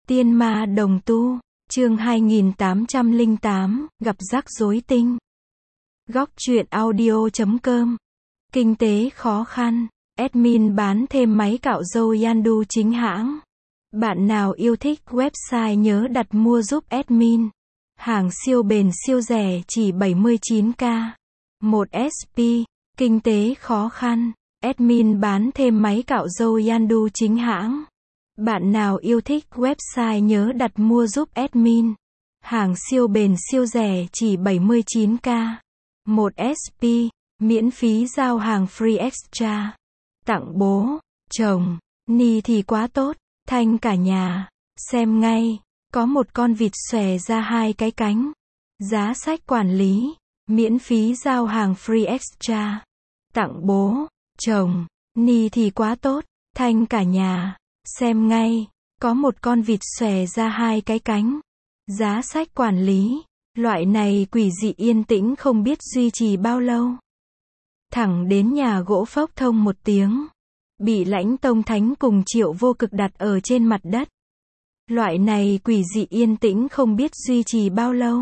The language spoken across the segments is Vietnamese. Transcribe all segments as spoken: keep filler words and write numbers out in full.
Tiên ma đồng tu, chương hai nghìn tám trăm lẻ tám, gặp rắc rối tinh. Góc truyện audio chấm com. Kinh tế khó khăn, admin bán thêm máy cạo râu Yandu chính hãng. Bạn nào yêu thích website nhớ đặt mua giúp admin. Hàng siêu bền siêu rẻ chỉ bảy mươi chín k. một ét pê, kinh tế khó khăn, admin bán thêm máy cạo râu Yandu chính hãng. Bạn nào yêu thích website nhớ đặt mua giúp admin. Hàng siêu bền siêu rẻ chỉ bảy mươi chín k. một ét pê, miễn phí giao hàng free extra. Tặng bố, chồng, ni thì quá tốt, thanh cả nhà. Xem ngay, có một con vịt xòe ra hai cái cánh. Giá sách quản lý, miễn phí giao hàng free extra. Tặng bố, chồng, ni thì quá tốt, thanh cả nhà. Xem ngay, có một con vịt xòe ra hai cái cánh. Giá sách quản lý, loại này quỷ dị yên tĩnh không biết duy trì bao lâu. Thẳng đến nhà gỗ phốc thông một tiếng. Bị Lãnh Tông Thánh cùng Triệu Vô Cực đặt ở trên mặt đất. Loại này quỷ dị yên tĩnh không biết duy trì bao lâu.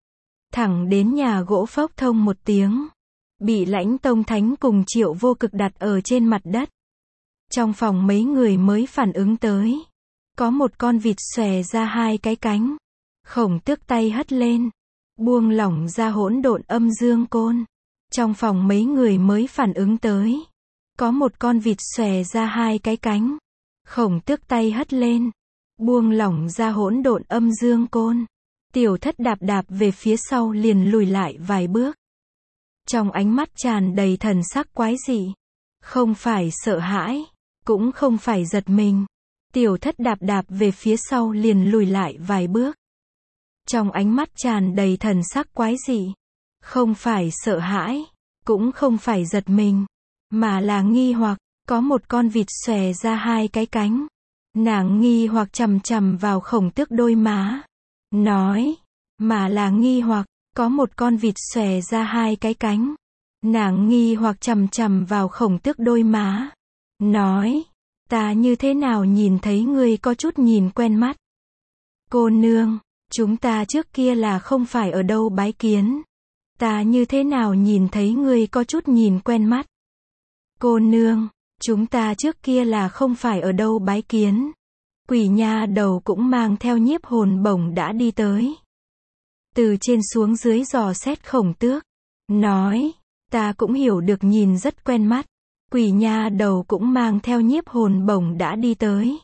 Thẳng đến nhà gỗ phốc thông một tiếng. Bị Lãnh Tông Thánh cùng Triệu Vô Cực đặt ở trên mặt đất. Trong phòng mấy người mới phản ứng tới. Có một con vịt xòe ra hai cái cánh. Khổng Tước tay hất lên. Buông lỏng ra hỗn độn âm dương côn. Trong phòng mấy người mới phản ứng tới. Có một con vịt xòe ra hai cái cánh. Khổng Tước tay hất lên. Buông lỏng ra hỗn độn âm dương côn. Tiểu Thất đạp đạp về phía sau liền lùi lại vài bước. Trong ánh mắt tràn đầy thần sắc quái dị. Không phải sợ hãi. Cũng không phải giật mình. Tiểu Thất đạp đạp về phía sau liền lùi lại vài bước. Trong ánh mắt tràn đầy thần sắc quái dị. Không phải sợ hãi. Cũng không phải giật mình. Mà là nghi hoặc. Có một con vịt xòe ra hai cái cánh. Nàng nghi hoặc chằm chằm vào Khổng Tước đôi má. Nói. Mà là nghi hoặc. Có một con vịt xòe ra hai cái cánh. Nàng nghi hoặc chằm chằm vào Khổng Tước đôi má. Nói. Ta như thế nào nhìn thấy ngươi có chút nhìn quen mắt. Cô nương. Chúng ta trước kia là không phải ở đâu bái kiến. Ta như thế nào nhìn thấy ngươi có chút nhìn quen mắt. Cô nương. Chúng ta trước kia là không phải ở đâu bái kiến. Quỷ nha đầu cũng mang theo nhiếp hồn bổng đã đi tới. Từ trên xuống dưới dò xét Khổng Tước. Nói. Ta cũng hiểu được nhìn rất quen mắt. Quỷ nha đầu cũng mang theo nhiếp hồn bổng đã đi tới.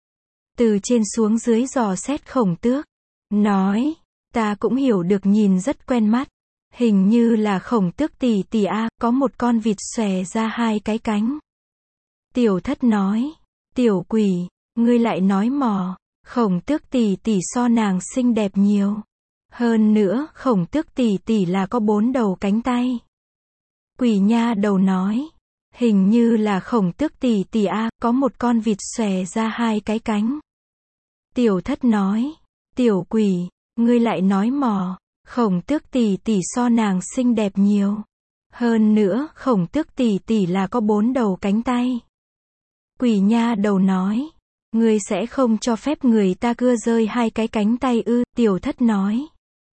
Từ trên xuống dưới dò xét Khổng Tước. Nói. Ta cũng hiểu được nhìn rất quen mắt. Hình như là Khổng Tước tỷ tỷ a, có một con vịt xòe ra hai cái cánh. Tiểu Thất nói. Tiểu quỷ, ngươi lại nói mò. Khổng Tước tỷ tỷ so nàng xinh đẹp nhiều. Hơn nữa, Khổng Tước tỷ tỷ là có bốn đầu cánh tay. Quỷ nha đầu nói. Hình như là Khổng Tước tỷ tỷ a, có một con vịt xòe ra hai cái cánh. Tiểu Thất nói. Tiểu quỷ, ngươi lại nói mò. Khổng Tước tỷ tỷ so nàng xinh đẹp nhiều. Hơn nữa, Khổng Tước tỷ tỷ là có bốn đầu cánh tay. Quỷ nha đầu nói. Ngươi sẽ không cho phép người ta cưa rơi hai cái cánh tay ư? Tiểu Thất nói.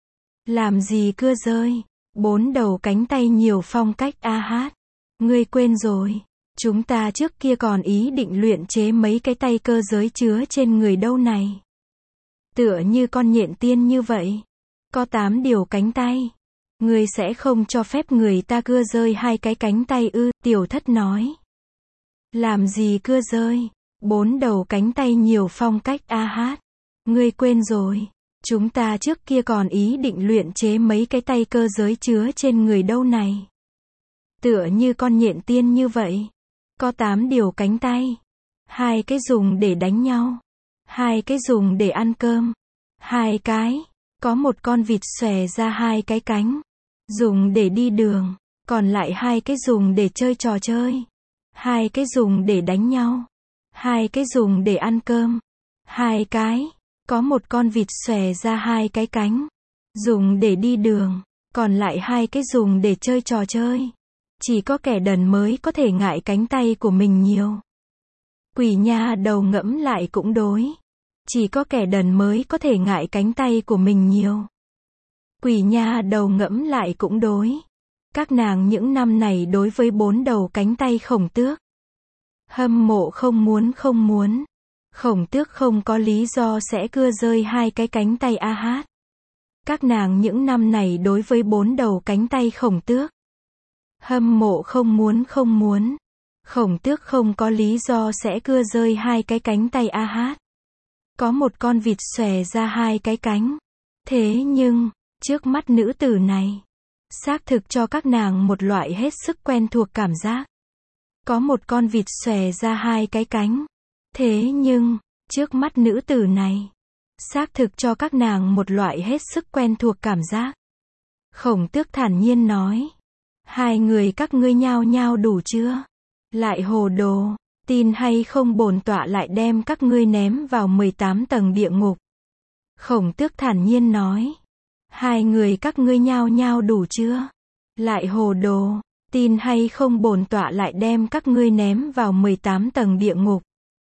Làm gì cưa rơi? Bốn đầu cánh tay nhiều phong cách a hát. Ngươi quên rồi. Chúng ta trước kia còn ý định luyện chế mấy cái tay cơ giới chứa trên người đâu này. Tựa như con nhện tiên như vậy. Có tám điều cánh tay. Ngươi sẽ không cho phép người ta cưa rơi hai cái cánh tay ư? Tiểu Thất nói. Làm gì cưa rơi? Bốn đầu cánh tay nhiều phong cách a hát. Ngươi quên rồi. Chúng ta trước kia còn ý định luyện chế mấy cái tay cơ giới chứa trên người đâu này. Tựa như con nhện tiên như vậy. Có tám điều cánh tay. Hai cái dùng để đánh nhau. Hai cái dùng để ăn cơm. Hai cái. Có một con vịt xòe ra hai cái cánh. Dùng để đi đường. Còn lại hai cái dùng để chơi trò chơi. Hai cái dùng để đánh nhau. Hai cái dùng để ăn cơm. Hai cái. Có một con vịt xòe ra hai cái cánh. Dùng để đi đường. Còn lại hai cái dùng để chơi trò chơi. Chỉ có kẻ đần mới có thể ngại cánh tay của mình nhiều. Quỷ nha đầu ngẫm lại cũng đối. Chỉ có kẻ đần mới có thể ngại cánh tay của mình nhiều. Quỷ nha đầu ngẫm lại cũng đối. Các nàng những năm này đối với bốn đầu cánh tay Khổng Tước. Hâm mộ không muốn không muốn. Khổng Tước không có lý do sẽ cưa rơi hai cái cánh tay a hát. Các nàng những năm này đối với bốn đầu cánh tay Khổng Tước. Hâm mộ không muốn không muốn. Khổng Tước không có lý do sẽ cưa rơi hai cái cánh tay a hát. Có một con vịt xòe ra hai cái cánh. Thế nhưng, trước mắt nữ tử này, xác thực cho các nàng một loại hết sức quen thuộc cảm giác. Có một con vịt xòe ra hai cái cánh. Thế nhưng, trước mắt nữ tử này, xác thực cho các nàng một loại hết sức quen thuộc cảm giác. Khổng Tước thản nhiên nói. Hai người các ngươi nhao nhao đủ chưa? Lại hồ đồ, tin hay không bổn tọa lại đem các ngươi ném vào mười tám tầng địa ngục. Khổng Tước thản nhiên nói. Hai người các ngươi nhao nhao đủ chưa? Lại hồ đồ, tin hay không bổn tọa lại đem các ngươi ném vào mười tám tầng địa ngục.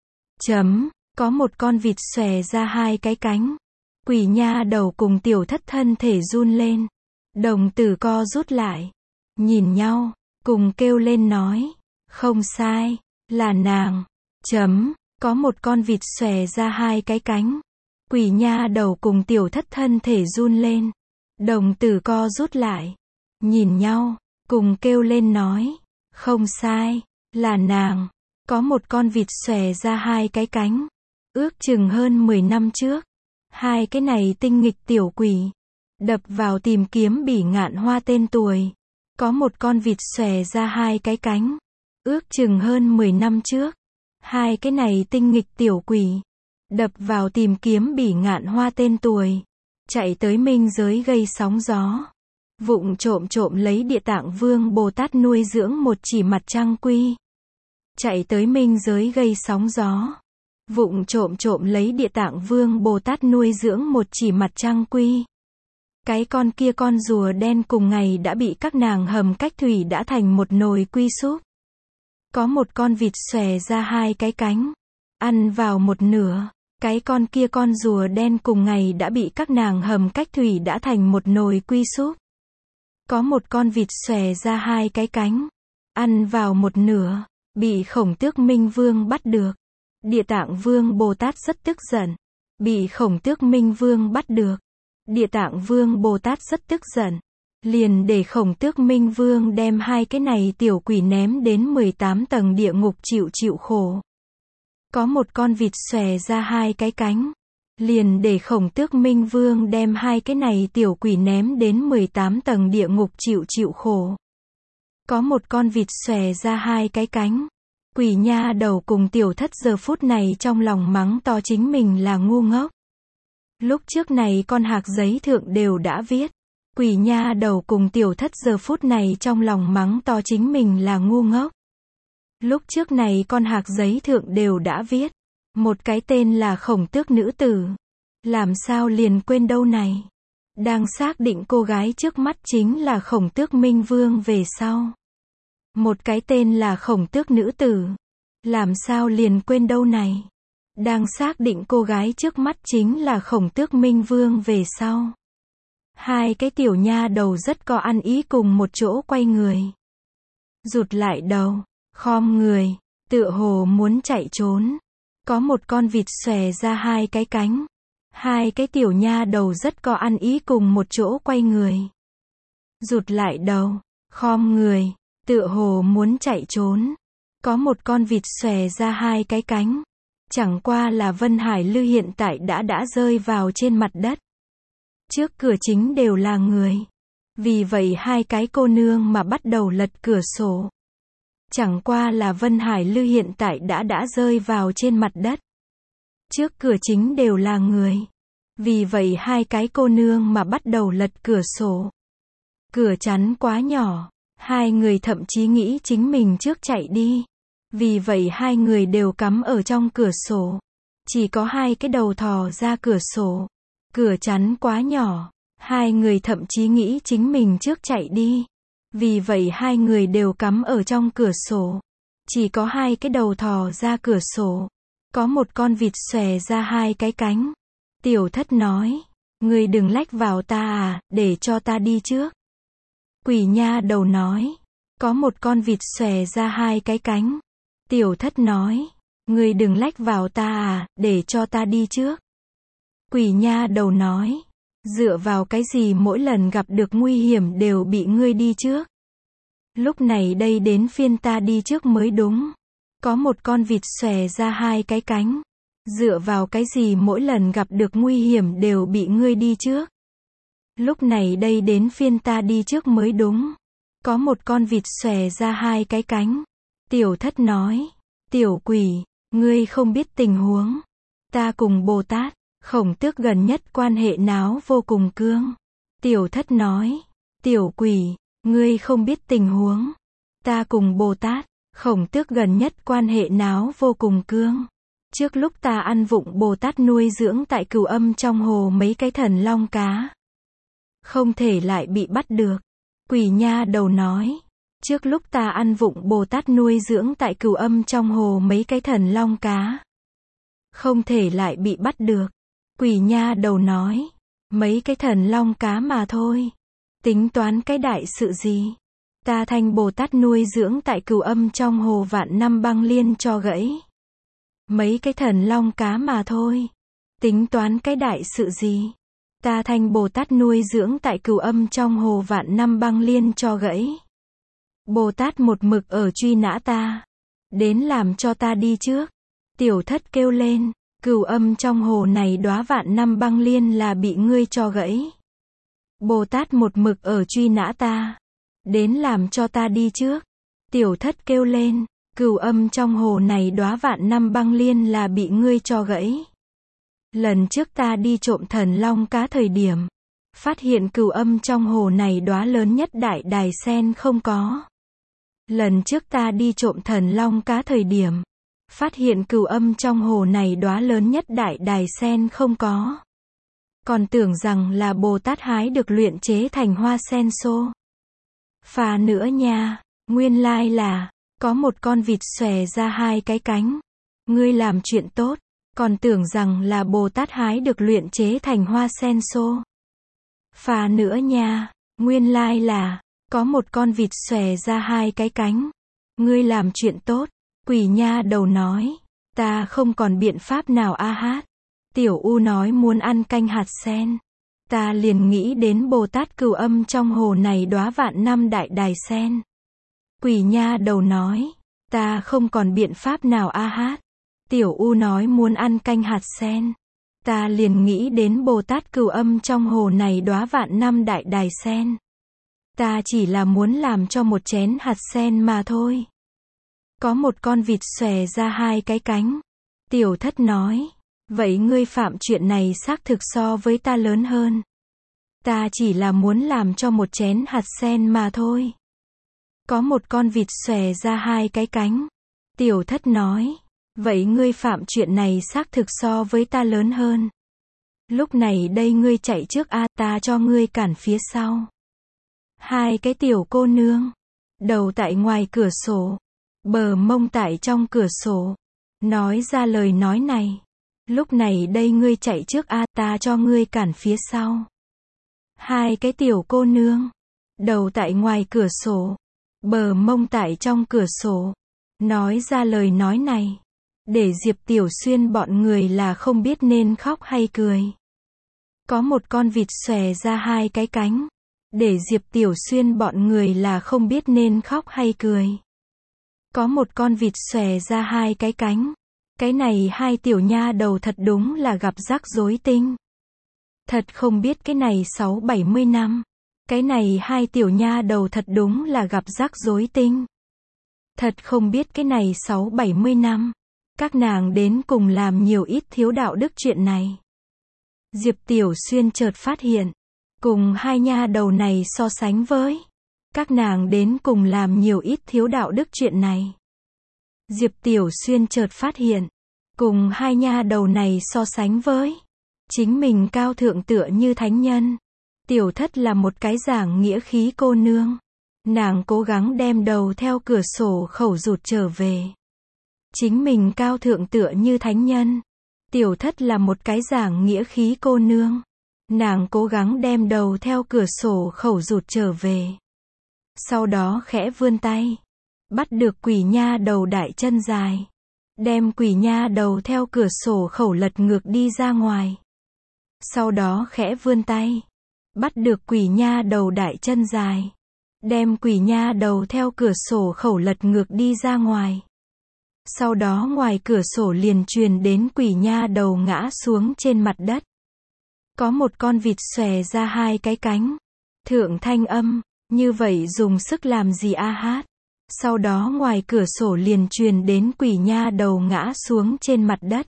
Chấm, có một con vịt xòe ra hai cái cánh. Quỷ nha đầu cùng tiểu thất thân thể run lên. Đồng tử co rút lại. Nhìn nhau, cùng kêu lên nói. Không sai, là nàng. Chấm, có một con vịt xòe ra hai cái cánh. Quỷ nha đầu cùng tiểu thất thân thể run lên. Đồng tử co rút lại. Nhìn nhau, cùng kêu lên nói. Không sai, là nàng. Có một con vịt xòe ra hai cái cánh. Ước chừng hơn mười năm trước. Hai cái này tinh nghịch tiểu quỷ. Đập vào tìm kiếm Bỉ Ngạn Hoa tên tuổi. Có một con vịt xòe ra hai cái cánh. Ước chừng hơn mười năm trước. Hai cái này tinh nghịch tiểu quỷ. Đập vào tìm kiếm Bỉ Ngạn Hoa tên tuổi. Chạy tới minh giới gây sóng gió. Vụng trộm trộm lấy Địa Tạng Vương Bồ Tát nuôi dưỡng một chỉ mặt trăng quy. Chạy tới minh giới gây sóng gió. Vụng trộm trộm lấy Địa Tạng Vương Bồ Tát nuôi dưỡng một chỉ mặt trăng quy. Cái con kia con rùa đen cùng ngày đã bị các nàng hầm cách thủy đã thành một nồi quy súp. Có một con vịt xòe ra hai cái cánh. Ăn vào một nửa. Cái con kia con rùa đen cùng ngày đã bị các nàng hầm cách thủy đã thành một nồi quy súp. Có một con vịt xòe ra hai cái cánh. Ăn vào một nửa. Bị Khổng Tước Minh Vương bắt được. Địa Tạng Vương Bồ Tát rất tức giận. Bị Khổng Tước Minh Vương bắt được. Địa Tạng Vương Bồ Tát rất tức giận. Liền để Khổng Tước Minh Vương đem hai cái này tiểu quỷ ném đến mười tám tầng địa ngục chịu chịu khổ. Có một con vịt xòe ra hai cái cánh. Liền để Khổng Tước Minh Vương đem hai cái này tiểu quỷ ném đến mười tám tầng địa ngục chịu chịu khổ. Có một con vịt xòe ra hai cái cánh. Quỷ nha đầu cùng tiểu thất giờ phút này trong lòng mắng to chính mình là ngu ngốc. Lúc trước này con hạc giấy thượng đều đã viết. Quỷ nha đầu cùng tiểu thất giờ phút này trong lòng mắng to chính mình là ngu ngốc. Lúc trước này con hạc giấy thượng đều đã viết. Một cái tên là Khổng Tước nữ tử. Làm sao liền quên đâu này. Đang xác định cô gái trước mắt chính là Khổng Tước Minh Vương về sau. Một cái tên là Khổng Tước nữ tử. Làm sao liền quên đâu này. Đang xác định cô gái trước mắt chính là Khổng Tước Minh Vương về sau. Hai cái tiểu nha đầu rất có ăn ý cùng một chỗ quay người. Rụt lại đầu, khom người, tựa hồ muốn chạy trốn. Có một con vịt xòe ra hai cái cánh. Hai cái tiểu nha đầu rất có ăn ý cùng một chỗ quay người. Rụt lại đầu, khom người, tựa hồ muốn chạy trốn. Có một con vịt xòe ra hai cái cánh. Chẳng qua là Vân Hải Lư hiện tại đã đã rơi vào trên mặt đất. Trước cửa chính đều là người. Vì vậy hai cái cô nương mà bắt đầu lật cửa sổ. Chẳng qua là Vân Hải Lư hiện tại đã đã rơi vào trên mặt đất. Trước cửa chính đều là người. Vì vậy hai cái cô nương mà bắt đầu lật cửa sổ. Cửa chắn quá nhỏ. Hai người thậm chí nghĩ chính mình trước chạy đi. Vì vậy hai người đều cắm ở trong cửa sổ. Chỉ có hai cái đầu thò ra cửa sổ. Cửa chắn quá nhỏ. Hai người thậm chí nghĩ chính mình trước chạy đi. Vì vậy hai người đều cắm ở trong cửa sổ. Chỉ có hai cái đầu thò ra cửa sổ. Có một con vịt xòe ra hai cái cánh. Tiểu thất nói, ngươi đừng lách vào ta à, để cho ta đi trước. Quỷ nha đầu nói, có một con vịt xòe ra hai cái cánh. Tiểu thất nói, ngươi đừng lách vào ta à, để cho ta đi trước. Quỷ nha đầu nói, dựa vào cái gì mỗi lần gặp được nguy hiểm đều bị ngươi đi trước. Lúc này đây đến phiên ta đi trước mới đúng. Có một con vịt xòe ra hai cái cánh. Dựa vào cái gì mỗi lần gặp được nguy hiểm đều bị ngươi đi trước. Lúc này đây đến phiên ta đi trước mới đúng. Có một con vịt xòe ra hai cái cánh. Tiểu thất nói, tiểu quỷ, ngươi không biết tình huống. Ta cùng Bồ Tát, Khổng Tước gần nhất quan hệ náo vô cùng cương. Tiểu thất nói, tiểu quỷ, ngươi không biết tình huống. Ta cùng Bồ Tát, Khổng Tước gần nhất quan hệ náo vô cùng cương. Trước lúc ta ăn vụng Bồ Tát nuôi dưỡng tại Cửu Âm trong hồ mấy cái thần long cá. Không thể lại bị bắt được. Quỷ nha đầu nói, trước lúc ta ăn vụng Bồ Tát nuôi dưỡng tại Cửu Âm trong hồ mấy cái thần long cá. Không thể lại bị bắt được. Quỷ nha đầu nói, mấy cái thần long cá mà thôi. Tính toán cái đại sự gì? Ta thành Bồ Tát nuôi dưỡng tại Cửu Âm trong hồ vạn năm băng liên cho gãy. Mấy cái thần long cá mà thôi. Tính toán cái đại sự gì? Ta thành Bồ Tát nuôi dưỡng tại Cửu Âm trong hồ vạn năm băng liên cho gãy. Bồ Tát một mực ở truy nã ta. Đến làm cho ta đi trước. Tiểu thất kêu lên, Cửu Âm trong hồ này đóa vạn năm băng liên là bị ngươi cho gãy. Bồ Tát một mực ở truy nã ta. Đến làm cho ta đi trước. Tiểu thất kêu lên, Cửu Âm trong hồ này đóa vạn năm băng liên là bị ngươi cho gãy. Lần trước ta đi trộm thần long cá thời điểm, phát hiện Cửu Âm trong hồ này đóa lớn nhất đại đài sen không có. Lần trước ta đi trộm thần long cá thời điểm, phát hiện Cửu Âm trong hồ này đóa lớn nhất đại đài sen không có. Còn tưởng rằng là Bồ Tát hái được luyện chế thành hoa sen xô. Phà nữa nha, nguyên lai là, có một con vịt xòe ra hai cái cánh. Ngươi làm chuyện tốt, còn tưởng rằng là Bồ Tát hái được luyện chế thành hoa sen xô. Phà nữa nha, nguyên lai là, có một con vịt xòe ra hai cái cánh. Ngươi làm chuyện tốt, quỷ nha đầu nói, ta không còn biện pháp nào a hát. Tiểu U nói muốn ăn canh hạt sen. Ta liền nghĩ đến Bồ Tát Cửu Âm trong hồ này đóa vạn năm đại đài sen. Quỷ nha đầu nói, ta không còn biện pháp nào a hát. Tiểu U nói muốn ăn canh hạt sen. Ta liền nghĩ đến Bồ Tát Cửu Âm trong hồ này đóa vạn năm đại đài sen. Ta chỉ là muốn làm cho một chén hạt sen mà thôi. Có một con vịt xòe ra hai cái cánh. Tiểu thất nói, vậy ngươi phạm chuyện này xác thực so với ta lớn hơn. Ta chỉ là muốn làm cho một chén hạt sen mà thôi. Có một con vịt xòe ra hai cái cánh. Tiểu thất nói, vậy ngươi phạm chuyện này xác thực so với ta lớn hơn. Lúc này đây ngươi chạy trước a, ta cho ngươi cản phía sau. Hai cái tiểu cô nương, đầu tại ngoài cửa sổ, bờ mông tại trong cửa sổ, nói ra lời nói này. Lúc này đây ngươi chạy trước a, ta cho ngươi cản phía sau. Hai cái tiểu cô nương, đầu tại ngoài cửa sổ, bờ mông tại trong cửa sổ, nói ra lời nói này. Để Diệp Tiểu Xuyên bọn người là không biết nên khóc hay cười. Có một con vịt xòe ra hai cái cánh. Để Diệp Tiểu Xuyên bọn người là không biết nên khóc hay cười. Có một con vịt xòe ra hai cái cánh. Cái này hai tiểu nha đầu thật đúng là gặp rắc rối tinh. Thật không biết cái này sáu bảy mươi năm. Cái này hai tiểu nha đầu thật đúng là gặp rắc rối tinh. Thật không biết cái này sáu bảy mươi năm. Các nàng đến cùng làm nhiều ít thiếu đạo đức chuyện này. Diệp Tiểu Xuyên chợt phát hiện. Cùng hai nha đầu này so sánh với. Các nàng đến cùng làm nhiều ít thiếu đạo đức chuyện này. Diệp Tiểu Xuyên chợt phát hiện. Cùng hai nha đầu này so sánh với. Chính mình cao thượng tựa như thánh nhân. Tiểu thất là một cái giảng nghĩa khí cô nương. Nàng cố gắng đem đầu theo cửa sổ khẩu rụt trở về. chính mình cao thượng tựa như thánh nhân. Tiểu thất là một cái giảng nghĩa khí cô nương. Nàng cố gắng đem đầu theo cửa sổ khẩu rụt trở về. Sau đó khẽ vươn tay. Bắt được quỷ nha đầu đại chân dài. Đem quỷ nha đầu theo cửa sổ khẩu lật ngược đi ra ngoài. Sau đó khẽ vươn tay. Bắt được quỷ nha đầu đại chân dài. Đem quỷ nha đầu theo cửa sổ khẩu lật ngược đi ra ngoài. Sau đó ngoài cửa sổ liền truyền đến quỷ nha đầu ngã xuống trên mặt đất. Có một con vịt xòe ra hai cái cánh. Thượng thanh âm, như vậy dùng sức làm gì a hát. Sau đó ngoài cửa sổ liền truyền đến quỷ nha đầu ngã xuống trên mặt đất.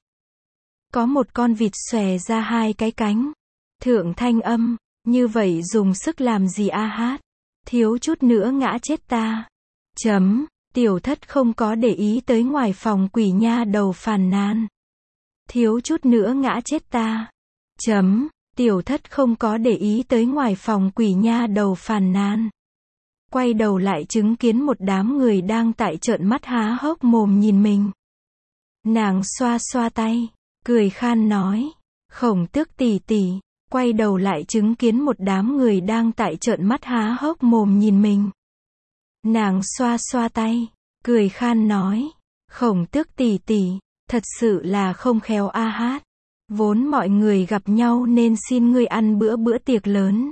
Có một con vịt xòe ra hai cái cánh. Thượng thanh âm, như vậy dùng sức làm gì a hát. Thiếu chút nữa ngã chết ta. Chấm, tiểu thất không có để ý tới ngoài phòng quỷ nha đầu phàn nàn. Thiếu chút nữa ngã chết ta. Chấm, tiểu thất không có để ý tới ngoài phòng quỷ nha đầu phàn nàn. Quay đầu lại chứng kiến một đám người đang tại trợn mắt há hốc mồm nhìn mình. Nàng xoa xoa tay, cười khan nói, Khổng Tước tỷ tỷ. Quay đầu lại chứng kiến một đám người đang tại trợn mắt há hốc mồm nhìn mình. Nàng xoa xoa tay, cười khan nói, Khổng Tước tỷ tỷ, thật sự là không khéo a hát. Vốn mọi người gặp nhau nên xin ngươi ăn bữa bữa tiệc lớn.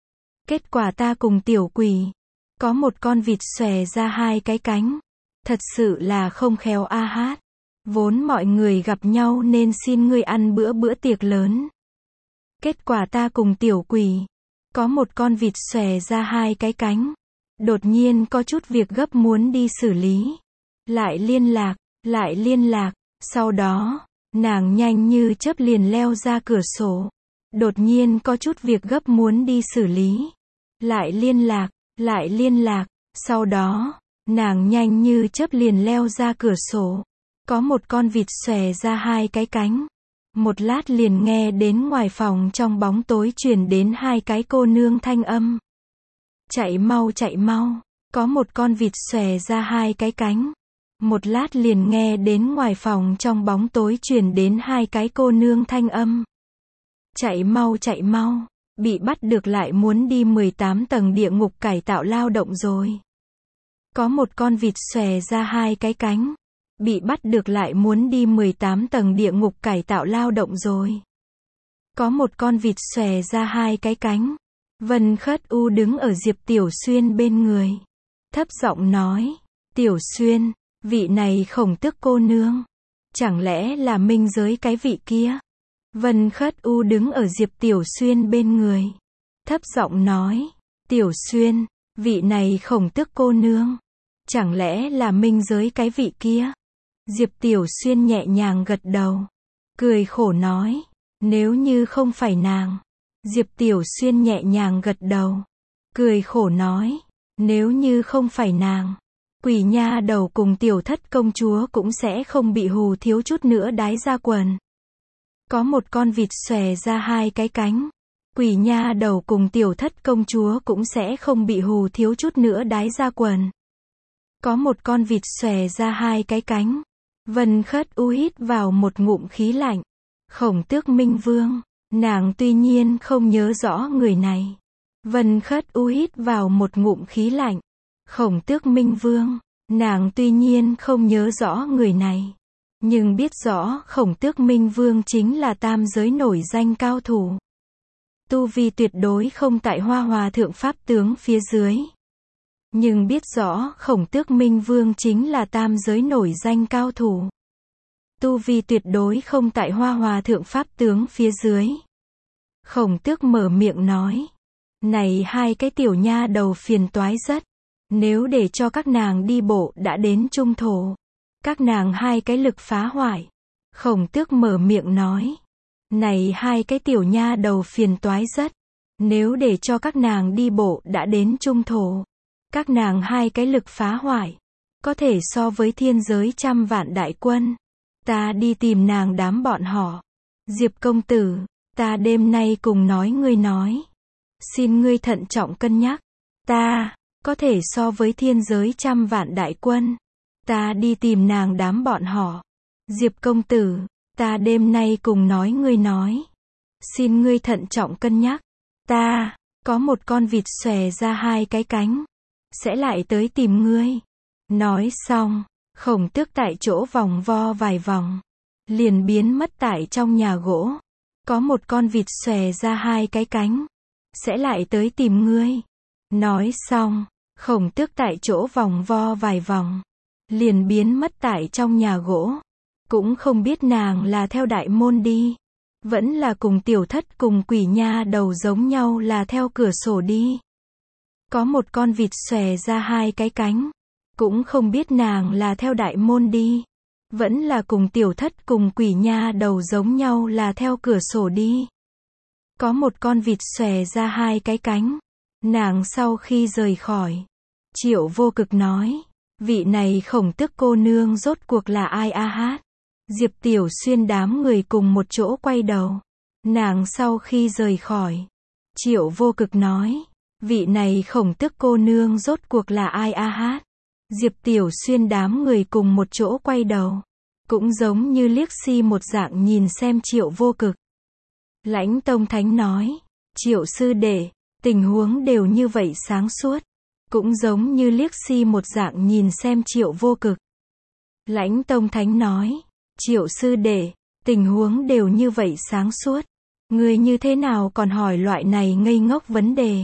Kết quả ta cùng tiểu quỷ, có một con vịt xòe ra hai cái cánh. Thật sự là không khéo a hát. Vốn mọi người gặp nhau nên xin ngươi ăn bữa bữa tiệc lớn. Kết quả ta cùng tiểu quỷ, có một con vịt xòe ra hai cái cánh. Đột nhiên có chút việc gấp muốn đi xử lý. Lại liên lạc, lại liên lạc, sau đó, nàng nhanh như chớp liền leo ra cửa sổ. Đột nhiên có chút việc gấp muốn đi xử lý. Lại liên lạc, lại liên lạc, sau đó, nàng nhanh như chớp liền leo ra cửa sổ. Có một con vịt xòe ra hai cái cánh. Một lát liền nghe đến ngoài phòng trong bóng tối truyền đến hai cái cô nương thanh âm. Chạy mau chạy mau, có một con vịt xòe ra hai cái cánh. Một lát liền nghe đến ngoài phòng trong bóng tối truyền đến hai cái cô nương thanh âm. Chạy mau chạy mau, bị bắt được lại muốn đi mười tám tầng địa ngục cải tạo lao động rồi. Có một con vịt xòe ra hai cái cánh. Bị bắt được lại muốn đi mười tám tầng địa ngục cải tạo lao động rồi. Có một con vịt xòe ra hai cái cánh. Vân Khất U đứng ở Diệp Tiểu Xuyên bên người. Thấp giọng nói, Tiểu Xuyên, vị này Khổng Tước cô nương. Chẳng lẽ là minh giới cái vị kia? Vân Khất U đứng ở Diệp Tiểu Xuyên bên người. Thấp giọng nói, Tiểu Xuyên, vị này Khổng Tước cô nương. Chẳng lẽ là minh giới cái vị kia? Diệp Tiểu Xuyên nhẹ nhàng gật đầu. Cười khổ nói, nếu như không phải nàng. Diệp Tiểu Xuyên nhẹ nhàng gật đầu. Cười khổ nói, nếu như không phải nàng. Quỷ nha đầu cùng tiểu thất công chúa cũng sẽ không bị hù thiếu chút nữa đái ra quần. Có một con vịt xòe ra hai cái cánh. Quỷ nha đầu cùng tiểu thất công chúa cũng sẽ không bị hù thiếu chút nữa đái ra quần. Có một con vịt xòe ra hai cái cánh. Vân Khất U hít vào một ngụm khí lạnh. Khổng Tước Minh Vương, nàng tuy nhiên không nhớ rõ người này. Vân Khất U hít vào một ngụm khí lạnh. Khổng Tước Minh Vương, nàng tuy nhiên không nhớ rõ người này. Nhưng biết rõ Khổng Tước Minh Vương chính là tam giới nổi danh cao thủ. Tu vi tuyệt đối không tại Hoa Hòa Thượng Pháp tướng phía dưới. Nhưng biết rõ Khổng Tước Minh Vương chính là tam giới nổi danh cao thủ. Tu vi tuyệt đối không tại Hoa Hòa Thượng Pháp tướng phía dưới. Khổng Tước mở miệng nói. Này hai cái tiểu nha đầu phiền toái rất. Nếu để cho các nàng đi bộ đã đến trung thổ. Các nàng hai cái lực phá hoại. Khổng Tước mở miệng nói. Này hai cái tiểu nha đầu phiền toái rất. Nếu để cho các nàng đi bộ đã đến trung thổ. Các nàng hai cái lực phá hoại. Có thể so với thiên giới trăm vạn đại quân. Ta đi tìm nàng đám bọn họ. Diệp công tử, ta đêm nay cùng nói ngươi nói. Xin ngươi thận trọng cân nhắc. Ta, có thể so với thiên giới trăm vạn đại quân. Ta đi tìm nàng đám bọn họ. Diệp công tử, ta đêm nay cùng nói ngươi nói. Xin ngươi thận trọng cân nhắc. Ta, có một con vịt xòe ra hai cái cánh. Sẽ lại tới tìm ngươi. Nói xong, Khổng Tước tại chỗ vòng vo vài vòng. Liền biến mất tại trong nhà gỗ. Có một con vịt xòe ra hai cái cánh. Sẽ lại tới tìm ngươi. Nói xong, Khổng Tước tại chỗ vòng vo vài vòng. Liền biến mất tại trong nhà gỗ. Cũng không biết nàng là theo đại môn đi. Vẫn là cùng tiểu thất cùng quỷ nha đầu giống nhau là theo cửa sổ đi. Có một con vịt xòe ra hai cái cánh. Cũng không biết nàng là theo đại môn đi. Vẫn là cùng tiểu thất cùng quỷ nha đầu giống nhau là theo cửa sổ đi. Có một con vịt xòe ra hai cái cánh. Nàng sau khi rời khỏi. Triệu Vô Cực nói. Vị này Khổng Tước cô nương rốt cuộc là ai a hát? Diệp Tiểu Xuyên đám người cùng một chỗ quay đầu. Nàng sau khi rời khỏi. Triệu Vô Cực nói. Vị này Khổng Tước cô nương rốt cuộc là ai a hát? Diệp Tiểu Xuyên đám người cùng một chỗ quay đầu. Cũng giống như liếc si một dạng nhìn xem Triệu Vô Cực. Lãnh Tông Thánh nói. Triệu sư đệ, tình huống đều như vậy sáng suốt. Cũng giống như liếc si một dạng nhìn xem Triệu Vô Cực. Lãnh Tông Thánh nói. Triệu sư đệ, tình huống đều như vậy sáng suốt. Người như thế nào còn hỏi loại này ngây ngốc vấn đề?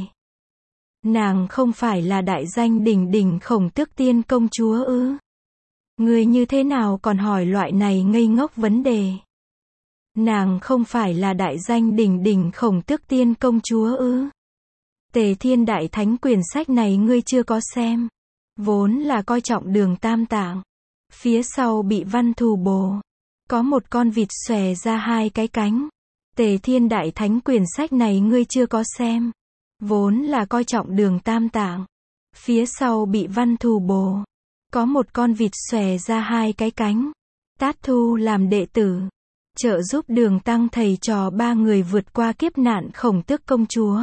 Nàng không phải là đại danh đỉnh đỉnh Khổng Tước Tiên công chúa ư? Người như thế nào còn hỏi loại này ngây ngốc vấn đề? Nàng không phải là đại danh đỉnh đỉnh Khổng Tước Tiên công chúa ư? Tề Thiên Đại Thánh quyển sách này ngươi chưa có xem. Vốn là coi trọng Đường Tam Tạng. Phía sau bị Văn Thù Bồ. Có một con vịt xòe ra hai cái cánh. Tề Thiên Đại Thánh quyển sách này ngươi chưa có xem. Vốn là coi trọng Đường Tam Tạng. Phía sau bị Văn Thù Bồ. Có một con vịt xòe ra hai cái cánh. Tát thu làm đệ tử. Trợ giúp Đường Tăng thầy trò ba người vượt qua kiếp nạn Khổng Tước công chúa.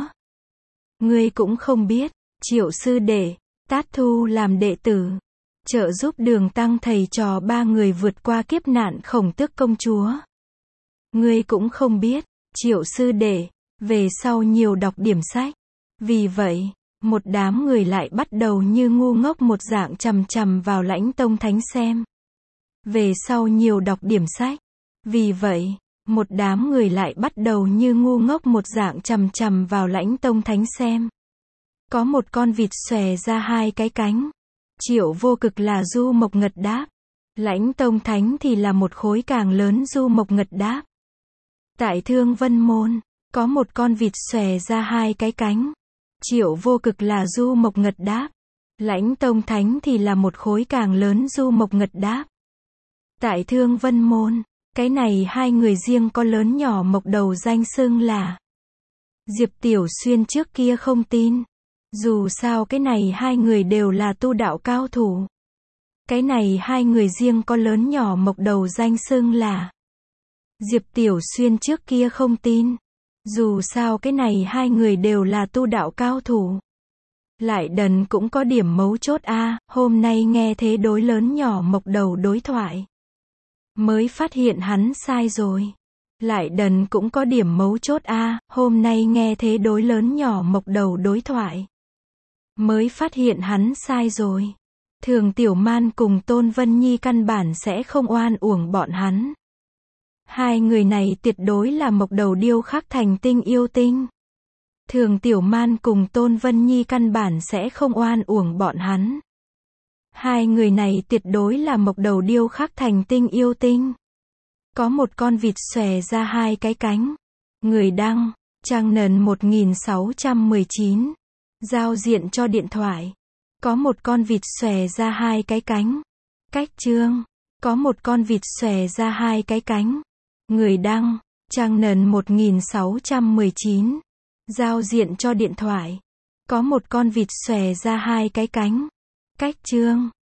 Ngươi cũng không biết, Triệu sư đệ, Tát thu làm đệ tử. Trợ giúp Đường Tăng thầy trò ba người vượt qua kiếp nạn Khổng Tước công chúa. Ngươi cũng không biết, Triệu sư đệ, về sau nhiều đọc điểm sách. Vì vậy, một đám người lại bắt đầu như ngu ngốc một dạng chằm chằm vào Lãnh Tông Thánh xem. Về sau nhiều đọc điểm sách. Vì vậy, một đám người lại bắt đầu như ngu ngốc một dạng chằm chằm vào Lãnh Tông Thánh xem. Có một con vịt xòe ra hai cái cánh. Triệu Vô Cực là du mộc ngật đáp. Lãnh Tông Thánh thì là một khối càng lớn du mộc ngật đáp. Tại Thương Vân Môn, có một con vịt xòe ra hai cái cánh. Triệu Vô Cực là du mộc ngật đáp. Lãnh Tông Thánh thì là một khối càng lớn du mộc ngật đáp. Tại Thương Vân Môn, cái này hai người riêng có lớn nhỏ mộc đầu danh xưng là. Diệp Tiểu Xuyên trước kia không tin. Dù sao cái này hai người đều là tu đạo cao thủ. Cái này hai người riêng có lớn nhỏ mộc đầu danh xưng là. Diệp Tiểu Xuyên trước kia không tin. Dù sao cái này hai người đều là tu đạo cao thủ. Lại đần cũng có điểm mấu chốt a, à, hôm nay nghe thế đối lớn nhỏ mộc đầu đối thoại. Mới phát hiện hắn sai rồi. Lại đần cũng có điểm mấu chốt a, à, hôm nay nghe thế đối lớn nhỏ mộc đầu đối thoại. Mới phát hiện hắn sai rồi. Thường Tiểu Man cùng Tôn Vân Nhi căn bản sẽ không oan uổng bọn hắn. Hai người này tuyệt đối là mộc đầu điêu khắc thành tinh yêu tinh. Thường Tiểu Man cùng Tôn Vân Nhi căn bản sẽ không oan uổng bọn hắn. Hai người này tuyệt đối là mộc đầu điêu khắc thành tinh yêu tinh. Có một con vịt xòe ra hai cái cánh. Người đăng, trang nền một nghìn sáu trăm mười chín. Giao diện cho điện thoại. Có một con vịt xòe ra hai cái cánh. Cách chương. Có một con vịt xòe ra hai cái cánh. Người đăng, trang nền một nghìn sáu trăm mười chín. Giao diện cho điện thoại. Có một con vịt xòe ra hai cái cánh. Cách chương.